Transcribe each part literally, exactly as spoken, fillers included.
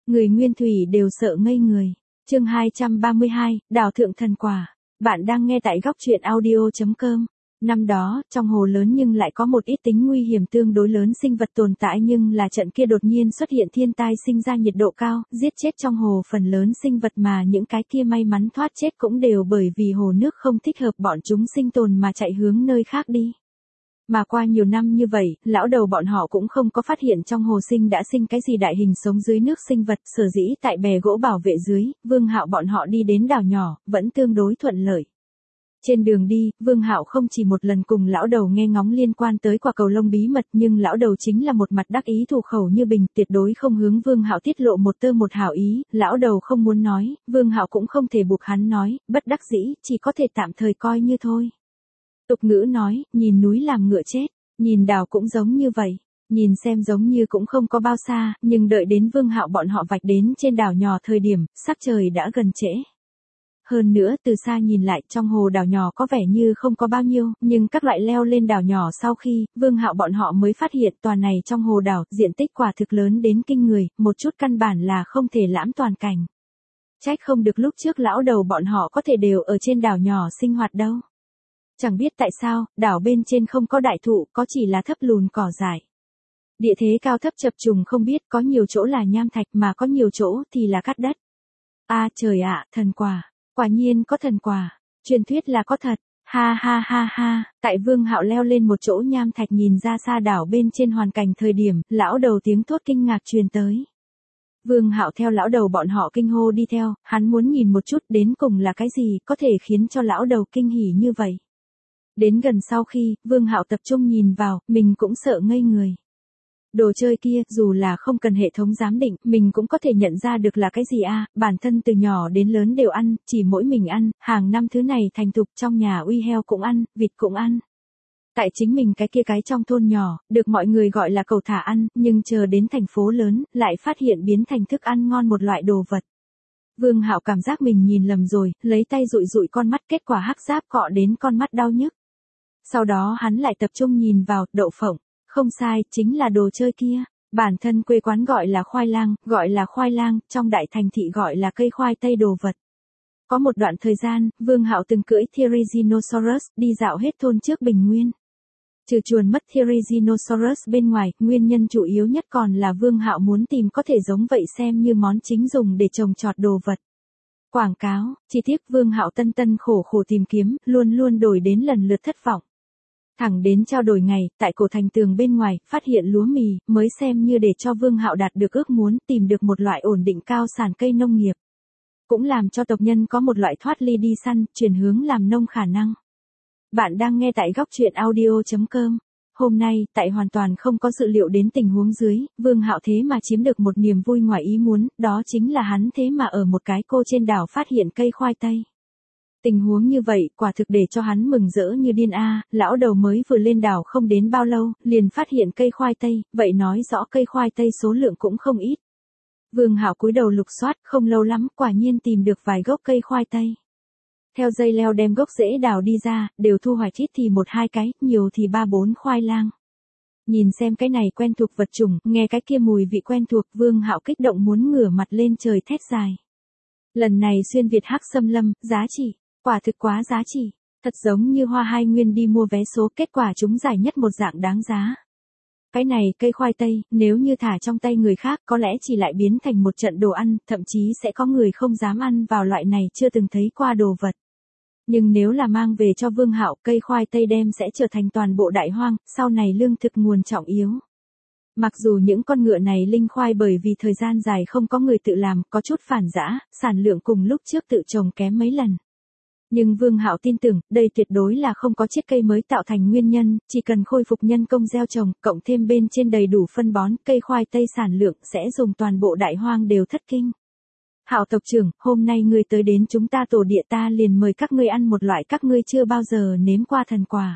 Người Nguyên Thủy đều sợ ngây người. Chương hai trăm ba mươi hai, Đào thượng thần quả. Bạn đang nghe tại góc truyện audio chấm com. Năm đó, trong hồ lớn nhưng lại có một ít tính nguy hiểm tương đối lớn sinh vật tồn tại, nhưng là trận kia đột nhiên xuất hiện thiên tai sinh ra nhiệt độ cao, giết chết trong hồ phần lớn sinh vật, mà những cái kia may mắn thoát chết cũng đều bởi vì hồ nước không thích hợp bọn chúng sinh tồn mà chạy hướng nơi khác đi. Mà qua nhiều năm như vậy, lão đầu bọn họ cũng không có phát hiện trong hồ sinh đã sinh cái gì đại hình sống dưới nước sinh vật, sở dĩ tại bè gỗ bảo vệ dưới, Vương Hạo bọn họ đi đến đảo nhỏ, vẫn tương đối thuận lợi. Trên đường đi, Vương Hạo không chỉ một lần cùng lão đầu nghe ngóng liên quan tới quả cầu lông bí mật, nhưng lão đầu chính là một mặt đắc ý thủ khẩu như bình, tuyệt đối không hướng Vương Hạo tiết lộ một tơ một hảo ý, lão đầu không muốn nói, Vương Hạo cũng không thể buộc hắn nói, bất đắc dĩ, chỉ có thể tạm thời coi như thôi. Tục ngữ nói, nhìn núi làm ngựa chết, nhìn đảo cũng giống như vậy, nhìn xem giống như cũng không có bao xa, nhưng đợi đến Vương Hạo bọn họ vạch đến trên đảo nhỏ thời điểm, sắc trời đã gần trễ. Hơn nữa từ xa nhìn lại, trong hồ đảo nhỏ có vẻ như không có bao nhiêu, nhưng các loại leo lên đảo nhỏ sau khi, Vương Hạo bọn họ mới phát hiện tòa này trong hồ đảo, diện tích quả thực lớn đến kinh người, một chút căn bản là không thể lãm toàn cảnh. Trách không được lúc trước lão đầu bọn họ có thể đều ở trên đảo nhỏ sinh hoạt đâu. Chẳng biết tại sao, đảo bên trên không có đại thụ, có chỉ là thấp lùn cỏ dại. Địa thế cao thấp chập trùng không biết, có nhiều chỗ là nham thạch mà có nhiều chỗ thì là cát đất. A à, trời ạ, thần quả. Quả nhiên có thần quả, truyền thuyết là có thật, ha ha ha ha, tại Vương Hạo leo lên một chỗ nham thạch nhìn ra xa đảo bên trên hoàn cảnh thời điểm, lão đầu tiếng thốt kinh ngạc truyền tới. Vương Hạo theo lão đầu bọn họ kinh hô đi theo, hắn muốn nhìn một chút đến cùng là cái gì có thể khiến cho lão đầu kinh hỉ như vậy. Đến gần sau khi, Vương Hạo tập trung nhìn vào, mình cũng sợ ngây người. Đồ chơi kia, dù là không cần hệ thống giám định, mình cũng có thể nhận ra được là cái gì a, à, bản thân từ nhỏ đến lớn đều ăn, chỉ mỗi mình ăn, hàng năm thứ này thành thục, trong nhà uy heo cũng ăn, vịt cũng ăn. Tại chính mình cái kia cái trong thôn nhỏ, được mọi người gọi là cầu thả ăn, nhưng chờ đến thành phố lớn, lại phát hiện biến thành thức ăn ngon một loại đồ vật. Vương Hạo cảm giác mình nhìn lầm rồi, lấy tay dụi dụi con mắt, kết quả hắc giáp cọ đến con mắt đau nhức. Sau đó hắn lại tập trung nhìn vào, đậu phộng. Không sai, chính là đồ chơi kia. Bản thân quê quán gọi là khoai lang, gọi là khoai lang, trong đại thành thị gọi là cây khoai tây đồ vật. Có một đoạn thời gian, Vương Hạo từng cưỡi Therizinosaurus đi dạo hết thôn trước Bình Nguyên. Trừ chuồn mất Therizinosaurus bên ngoài, nguyên nhân chủ yếu nhất còn là Vương Hạo muốn tìm có thể giống vậy xem như món chính dùng để trồng trọt đồ vật. Quảng cáo, chi tiết Vương Hạo tân tân khổ khổ tìm kiếm, luôn luôn đổi đến lần lượt thất vọng. Thẳng đến trao đổi ngày, tại cổ thành tường bên ngoài, phát hiện lúa mì, mới xem như để cho Vương Hạo đạt được ước muốn, tìm được một loại ổn định cao sản cây nông nghiệp. Cũng làm cho tộc nhân có một loại thoát ly đi săn, chuyển hướng làm nông khả năng. Bạn đang nghe tại góc truyện audio chấm com. Hôm nay, tại hoàn toàn không có dự liệu đến tình huống dưới, Vương Hạo thế mà chiếm được một niềm vui ngoài ý muốn, đó chính là hắn thế mà ở một cái cô trên đảo phát hiện cây khoai tây. Tình huống như vậy, quả thực để cho hắn mừng rỡ như điên a, lão đầu mới vừa lên đảo không đến bao lâu, liền phát hiện cây khoai tây, vậy nói rõ cây khoai tây số lượng cũng không ít. Vương Hạo cúi đầu lục soát, không lâu lắm, quả nhiên tìm được vài gốc cây khoai tây. Theo dây leo đem gốc rễ đào đi ra, đều thu hoạch ít thì một hai cái, nhiều thì ba bốn khoai lang. Nhìn xem cái này quen thuộc vật chủng, nghe cái kia mùi vị quen thuộc, Vương Hạo kích động muốn ngửa mặt lên trời thét dài. Lần này xuyên Việt hắc xâm lâm, giá trị. Quả thực quá giá trị, thật giống như Hoa Hai Nguyên đi mua vé số, kết quả chúng giải nhất một dạng đáng giá. Cái này cây khoai tây, nếu như thả trong tay người khác có lẽ chỉ lại biến thành một trận đồ ăn, thậm chí sẽ có người không dám ăn vào loại này chưa từng thấy qua đồ vật. Nhưng nếu là mang về cho Vương Hạo, cây khoai tây đem sẽ trở thành toàn bộ đại hoang, sau này lương thực nguồn trọng yếu. Mặc dù những con ngựa này linh khoai bởi vì thời gian dài không có người tự làm, có chút phản giã, sản lượng cùng lúc trước tự trồng kém mấy lần. Nhưng Vương Hạo tin tưởng, đây tuyệt đối là không có chiết cây mới tạo thành nguyên nhân, chỉ cần khôi phục nhân công gieo trồng, cộng thêm bên trên đầy đủ phân bón, cây khoai tây sản lượng sẽ dùng toàn bộ đại hoang đều thất kinh. Hạo tộc trưởng, hôm nay ngươi tới đến chúng ta tổ địa, ta liền mời các ngươi ăn một loại các ngươi chưa bao giờ nếm qua thần quả.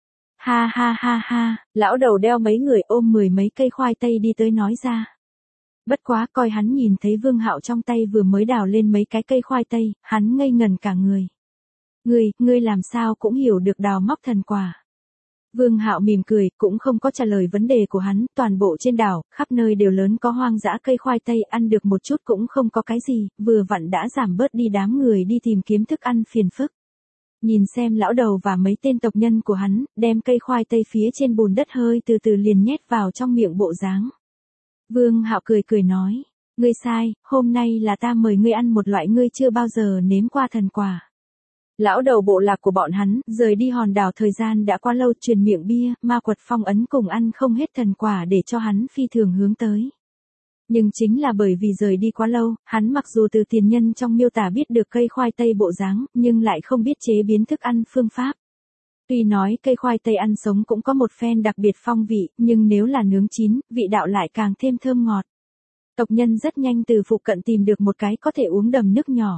Ha ha ha ha, lão đầu đeo mấy người ôm mười mấy cây khoai tây đi tới nói ra. Bất quá coi hắn nhìn thấy Vương Hạo trong tay vừa mới đào lên mấy cái cây khoai tây, hắn ngây ngần cả người. Ngươi, ngươi làm sao cũng hiểu được đào móc thần quả. Vương Hạo mỉm cười, cũng không có trả lời vấn đề của hắn, toàn bộ trên đảo, khắp nơi đều lớn có hoang dã cây khoai tây, ăn được một chút cũng không có cái gì, vừa vặn đã giảm bớt đi đám người đi tìm kiếm thức ăn phiền phức. Nhìn xem lão đầu và mấy tên tộc nhân của hắn, đem cây khoai tây phía trên bùn đất hơi từ từ liền nhét vào trong miệng bộ dáng. Vương Hạo cười cười nói, ngươi sai, hôm nay là ta mời ngươi ăn một loại ngươi chưa bao giờ nếm qua thần quả. Lão đầu bộ lạc của bọn hắn, rời đi hòn đảo thời gian đã qua lâu, truyền miệng bia, ma quật phong ấn cùng ăn không hết thần quả để cho hắn phi thường hướng tới. Nhưng chính là bởi vì rời đi quá lâu, hắn mặc dù từ tiền nhân trong miêu tả biết được cây khoai tây bộ dáng, nhưng lại không biết chế biến thức ăn phương pháp. Tuy nói cây khoai tây ăn sống cũng có một phen đặc biệt phong vị, nhưng nếu là nướng chín, vị đạo lại càng thêm thơm ngọt. Tộc nhân rất nhanh từ phụ cận tìm được một cái có thể uống đầm nước nhỏ.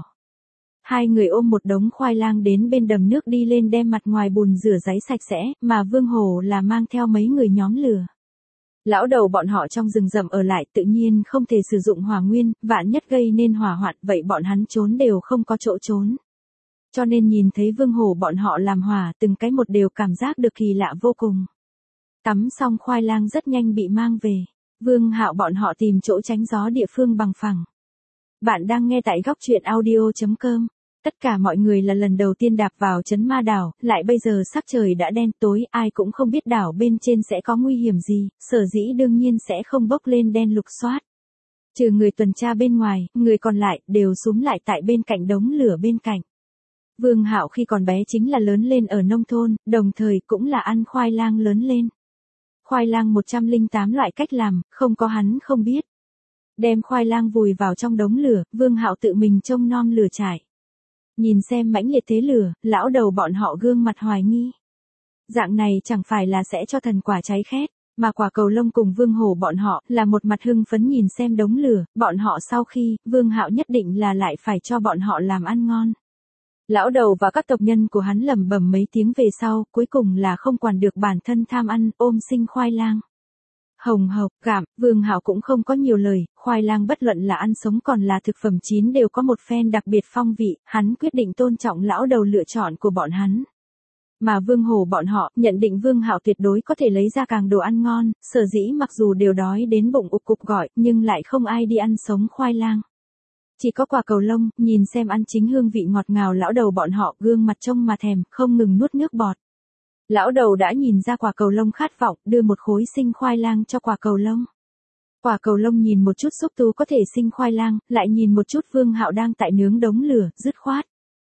Hai người ôm một đống khoai lang đến bên đầm nước đi lên đem mặt ngoài bùn rửa giấy sạch sẽ, mà Vương Hổ là mang theo mấy người nhóm lửa. Lão đầu bọn họ trong rừng rậm ở lại tự nhiên không thể sử dụng hỏa nguyên, vạn nhất gây nên hỏa hoạn, vậy bọn hắn trốn đều không có chỗ trốn. Cho nên nhìn thấy Vương Hổ bọn họ làm hỏa, từng cái một đều cảm giác được kỳ lạ vô cùng. Tắm xong khoai lang rất nhanh bị mang về. Vương Hạo bọn họ tìm chỗ tránh gió địa phương bằng phẳng. Bạn đang nghe tại góc truyện audio chấm com. Tất cả mọi người là lần đầu tiên đạp vào trấn ma đảo, lại bây giờ sắc trời đã đen tối, ai cũng không biết đảo bên trên sẽ có nguy hiểm gì, sở dĩ đương nhiên sẽ không bốc lên đen lục xoát. Trừ người tuần tra bên ngoài, người còn lại đều súm lại tại bên cạnh đống lửa bên cạnh. Vương Hạo khi còn bé chính là lớn lên ở nông thôn, đồng thời cũng là ăn khoai lang lớn lên. Khoai lang một trăm lẻ tám loại cách làm, không có hắn không biết. Đem khoai lang vùi vào trong đống lửa, Vương Hạo tự mình trông nom lửa trải. Nhìn xem mãnh liệt thế lửa, lão đầu bọn họ gương mặt hoài nghi. Dạng này chẳng phải là sẽ cho thần quả cháy khét, mà quả cầu lông cùng Vương Hổ bọn họ là một mặt hưng phấn nhìn xem đống lửa, bọn họ sau khi, Vương Hạo nhất định là lại phải cho bọn họ làm ăn ngon. Lão đầu và các tộc nhân của hắn lẩm bẩm mấy tiếng về sau, cuối cùng là không quản được bản thân tham ăn, ôm sinh khoai lang. Hồng hộc, gặm, Vương Hạo cũng không có nhiều lời, khoai lang bất luận là ăn sống còn là thực phẩm chín đều có một phen đặc biệt phong vị, hắn quyết định tôn trọng lão đầu lựa chọn của bọn hắn. Mà Vương Hổ bọn họ nhận định Vương Hạo tuyệt đối có thể lấy ra càng đồ ăn ngon, sở dĩ mặc dù đều đói đến bụng ục cục gọi, nhưng lại không ai đi ăn sống khoai lang. Chỉ có quả cầu lông, nhìn xem ăn chính hương vị ngọt ngào lão đầu bọn họ gương mặt trông mà thèm, không ngừng nuốt nước bọt. Lão đầu đã nhìn ra quả cầu lông khát vọng, đưa một khối sinh khoai lang cho quả cầu lông. Quả cầu lông nhìn một chút xúc tu có thể sinh khoai lang, lại nhìn một chút Vương Hạo đang tại nướng đống lửa, dứt khoát.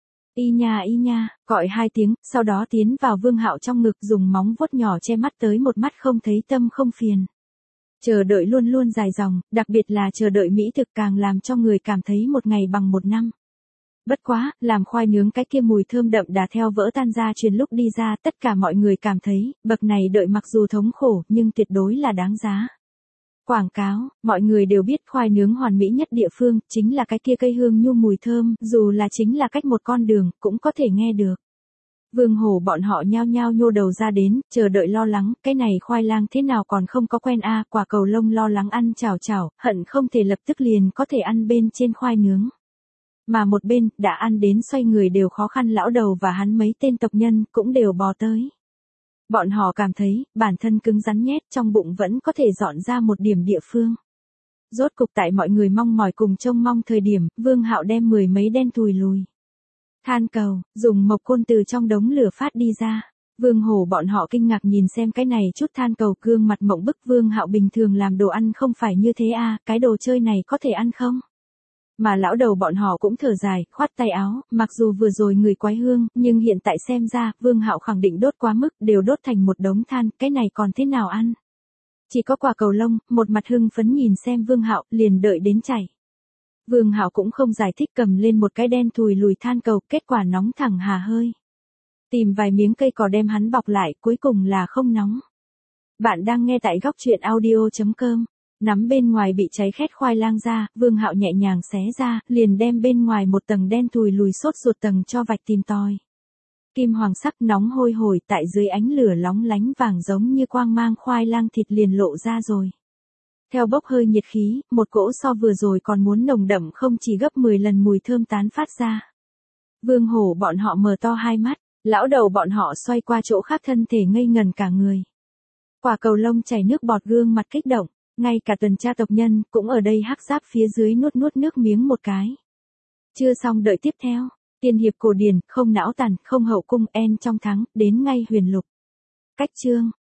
Y nha y nha, gọi hai tiếng, sau đó tiến vào Vương Hạo trong ngực dùng móng vuốt nhỏ che mắt tới một mắt không thấy tâm không phiền. Chờ đợi luôn luôn dài dòng, đặc biệt là chờ đợi mỹ thực càng làm cho người cảm thấy một ngày bằng một năm. Bất quá, làm khoai nướng cái kia mùi thơm đậm đà theo vỡ tan ra truyền lúc đi ra, tất cả mọi người cảm thấy, bậc này đợi mặc dù thống khổ, nhưng tuyệt đối là đáng giá. Quảng cáo, mọi người đều biết khoai nướng hoàn mỹ nhất địa phương, chính là cái kia cây hương nhu mùi thơm, dù là chính là cách một con đường, cũng có thể nghe được. Vương Hổ bọn họ nhao nhao nhô đầu ra đến, chờ đợi lo lắng, cái này khoai lang thế nào còn không có quen a, quả cầu lông lo lắng ăn chảo chảo, hận không thể lập tức liền có thể ăn bên trên khoai nướng. Mà một bên, đã ăn đến xoay người đều khó khăn lão đầu và hắn mấy tên tộc nhân cũng đều bò tới. Bọn họ cảm thấy, bản thân cứng rắn nhét trong bụng vẫn có thể dọn ra một điểm địa phương. Rốt cục tại mọi người mong mỏi cùng trông mong thời điểm, Vương Hạo đem mười mấy đen thùi lùi. Than cầu, dùng mộc côn từ trong đống lửa phát đi ra. Vương Hổ bọn họ kinh ngạc nhìn xem cái này chút than cầu gương mặt mộng bức. Vương Hạo bình thường làm đồ ăn không phải như thế à, cái đồ chơi này có thể ăn không? Mà lão đầu bọn họ cũng thở dài, khoát tay áo, mặc dù vừa rồi người quái hương, nhưng hiện tại xem ra, Vương Hạo khẳng định đốt quá mức, đều đốt thành một đống than, cái này còn thế nào ăn? Chỉ có quả cầu lông, một mặt hưng phấn nhìn xem Vương Hạo, liền đợi đến chảy. Vương Hạo cũng không giải thích, cầm lên một cái đen thùi lùi than cầu, kết quả nóng thẳng hà hơi. Tìm vài miếng cây cỏ đem hắn bọc lại, cuối cùng là không nóng. Bạn đang nghe tại góc truyện audio chấm com. Nắm bên ngoài bị cháy khét khoai lang ra, Vương Hạo nhẹ nhàng xé ra, liền đem bên ngoài một tầng đen thùi lùi sốt ruột tầng cho vạch tìm tòi. Kim hoàng sắc nóng hôi hổi tại dưới ánh lửa lóng lánh vàng giống như quang mang khoai lang thịt liền lộ ra rồi. Theo bốc hơi nhiệt khí, một cỗ so vừa rồi còn muốn nồng đậm không chỉ gấp mười lần mùi thơm tán phát ra. Vương Hổ bọn họ mở to hai mắt, Lão đầu bọn họ xoay qua chỗ khác thân thể ngây ngần cả người. Quả cầu lông chảy nước bọt gương mặt kích động, ngay cả tuần tra tộc nhân cũng ở đây hắc giáp phía dưới nuốt nuốt nước miếng một cái. Chưa xong đợi tiếp theo, tiên hiệp cổ điển, không não tàn, không hậu cung, en trong thắng, đến ngay huyền lục. Cách chương.